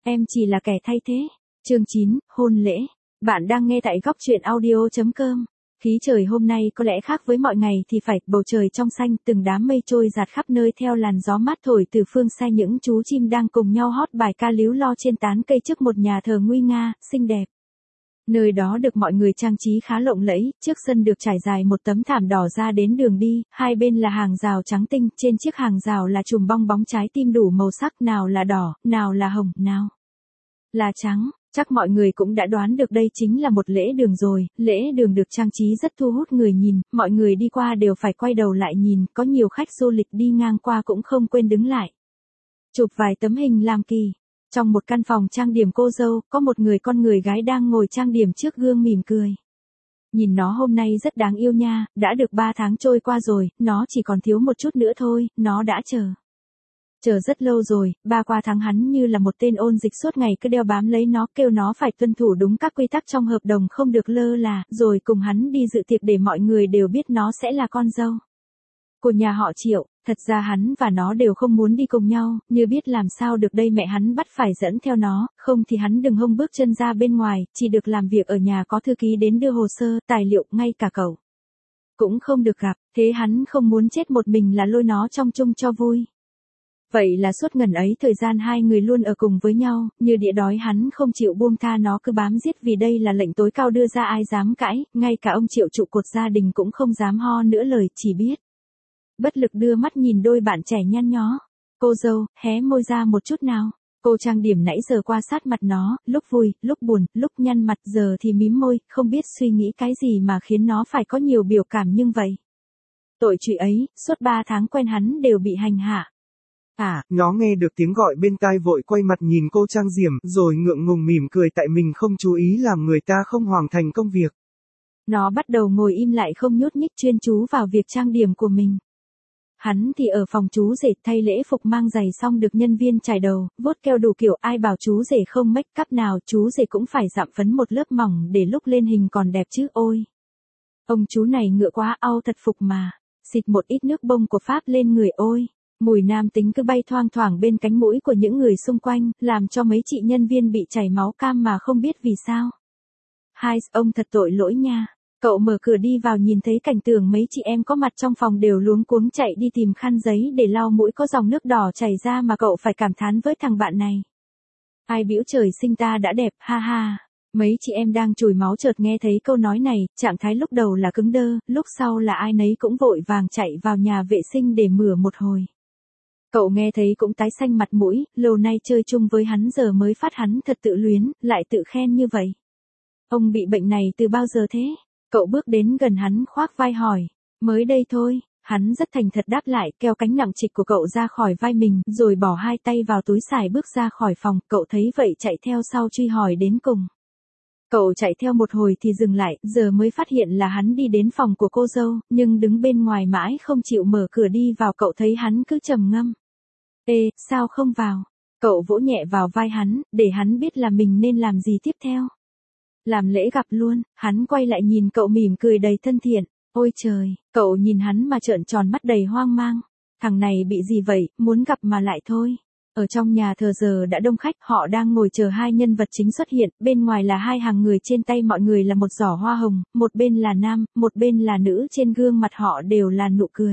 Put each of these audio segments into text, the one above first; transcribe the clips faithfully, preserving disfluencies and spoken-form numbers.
Em chỉ là kẻ thay thế. Chương chín, hôn lễ. Bạn đang nghe tại góc truyện audio chấm com. Khí trời hôm nay có lẽ khác với mọi ngày thì phải, bầu trời trong xanh, từng đám mây trôi dạt khắp nơi theo làn gió mát thổi từ phương xa, những chú chim đang cùng nhau hót bài ca líu lo trên tán cây trước một nhà thờ nguy nga, xinh đẹp. Nơi đó được mọi người trang trí khá lộng lẫy, trước sân được trải dài một tấm thảm đỏ ra đến đường đi, hai bên là hàng rào trắng tinh, trên chiếc hàng rào là chùm bong bóng trái tim đủ màu sắc, nào là đỏ, nào là hồng, nào là trắng. Chắc mọi người cũng đã đoán được đây chính là một lễ đường rồi, lễ đường được trang trí rất thu hút người nhìn, mọi người đi qua đều phải quay đầu lại nhìn, có nhiều khách du lịch đi ngang qua cũng không quên đứng lại chụp vài tấm hình làm kỳ. Trong một căn phòng trang điểm cô dâu, có một người con người gái đang ngồi trang điểm trước gương mỉm cười. Nhìn nó hôm nay rất đáng yêu nha, đã được ba tháng trôi qua rồi, nó chỉ còn thiếu một chút nữa thôi, nó đã chờ. Chờ rất lâu rồi, ba qua tháng hắn như là một tên ôn dịch suốt ngày cứ đeo bám lấy nó, kêu nó phải tuân thủ đúng các quy tắc trong hợp đồng, không được lơ là, rồi cùng hắn đi dự tiệc để mọi người đều biết nó sẽ là con dâu của nhà họ Triệu. Thật ra hắn và nó đều không muốn đi cùng nhau, như biết làm sao được đây, mẹ hắn bắt phải dẫn theo nó, không thì hắn đừng hông bước chân ra bên ngoài, chỉ được làm việc ở nhà, có thư ký đến đưa hồ sơ, tài liệu, ngay cả cậu cũng không được gặp, thế hắn không muốn chết một mình là lôi nó trong chung cho vui. Vậy là suốt ngần ấy thời gian hai người luôn ở cùng với nhau, như đĩa đói hắn không chịu buông tha nó, cứ bám giết, vì đây là lệnh tối cao đưa ra, ai dám cãi, ngay cả ông Triệu trụ cột gia đình cũng không dám ho nữa lời, chỉ biết bất lực đưa mắt nhìn đôi bạn trẻ nhăn nhó. Cô dâu, hé môi ra một chút nào. Cô trang điểm nãy giờ qua sát mặt nó, lúc vui, lúc buồn, lúc nhăn mặt, giờ thì mím môi, không biết suy nghĩ cái gì mà khiến nó phải có nhiều biểu cảm như vậy. Tội trụy ấy, suốt ba tháng quen hắn đều bị hành hạ. À, nó nghe được tiếng gọi bên tai vội quay mặt nhìn cô trang điểm, rồi ngượng ngùng mỉm cười tại mình không chú ý làm người ta không hoàn thành công việc. Nó bắt đầu ngồi im lại không nhúc nhích, chuyên chú vào việc trang điểm của mình. Hắn thì ở phòng chú rể thay lễ phục, mang giày xong được nhân viên chải đầu, vuốt keo đủ kiểu, ai bảo chú rể không make up nào, chú rể cũng phải dặm phấn một lớp mỏng để lúc lên hình còn đẹp chứ, ôi. Ông chú này ngựa quá, au thật phục mà. Xịt một ít nước bông của Pháp lên người, ôi. Mùi nam tính cứ bay thoang thoảng bên cánh mũi của những người xung quanh, làm cho mấy chị nhân viên bị chảy máu cam mà không biết vì sao. Hai, ông thật tội lỗi nha. Cậu mở cửa đi vào nhìn thấy cảnh tượng mấy chị em có mặt trong phòng đều luống cuống chạy đi tìm khăn giấy để lau mũi có dòng nước đỏ chảy ra, mà cậu phải cảm thán với thằng bạn này. Ai biểu trời sinh ta đã đẹp, ha ha. Mấy chị em đang chùi máu chợt nghe thấy câu nói này, trạng thái lúc đầu là cứng đơ, lúc sau là ai nấy cũng vội vàng chạy vào nhà vệ sinh để mửa một hồi. Cậu nghe thấy cũng tái xanh mặt mũi, lâu nay chơi chung với hắn giờ mới phát hắn thật tự luyến, lại tự khen như vậy. Ông bị bệnh này từ bao giờ thế? Cậu bước đến gần hắn khoác vai hỏi. Mới đây thôi, hắn rất thành thật đáp lại, kéo cánh nặng trịch của cậu ra khỏi vai mình, rồi bỏ hai tay vào túi xài bước ra khỏi phòng, cậu thấy vậy chạy theo sau truy hỏi đến cùng. Cậu chạy theo một hồi thì dừng lại, giờ mới phát hiện là hắn đi đến phòng của cô dâu, nhưng đứng bên ngoài mãi không chịu mở cửa đi vào, cậu thấy hắn cứ trầm ngâm. Ê, sao không vào? Cậu vỗ nhẹ vào vai hắn, để hắn biết là mình nên làm gì tiếp theo. Làm lễ gặp luôn, hắn quay lại nhìn cậu mỉm cười đầy thân thiện. Ôi trời, cậu nhìn hắn mà trợn tròn mắt đầy hoang mang. Thằng này bị gì vậy, muốn gặp mà lại thôi. Ở trong nhà thờ giờ đã đông khách, họ đang ngồi chờ hai nhân vật chính xuất hiện, bên ngoài là hai hàng người, trên tay mọi người là một giỏ hoa hồng, một bên là nam, một bên là nữ, trên gương mặt họ đều là nụ cười.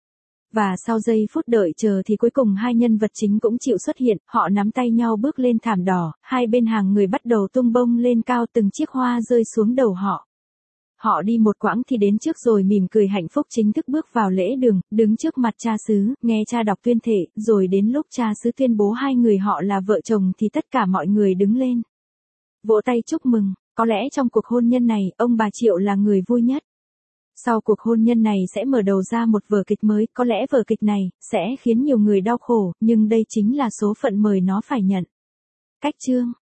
Và sau giây phút đợi chờ thì cuối cùng hai nhân vật chính cũng chịu xuất hiện, họ nắm tay nhau bước lên thảm đỏ, hai bên hàng người bắt đầu tung bông lên cao, từng chiếc hoa rơi xuống đầu họ. Họ đi một quãng thì đến trước rồi mỉm cười hạnh phúc chính thức bước vào lễ đường, đứng trước mặt cha xứ, nghe cha đọc tuyên thệ, rồi đến lúc cha xứ tuyên bố hai người họ là vợ chồng thì tất cả mọi người đứng lên vỗ tay chúc mừng. Có lẽ trong cuộc hôn nhân này, ông bà Triệu là người vui nhất. Sau cuộc hôn nhân này sẽ mở đầu ra một vở kịch mới, có lẽ vở kịch này sẽ khiến nhiều người đau khổ, nhưng đây chính là số phận mời nó phải nhận. Cách chương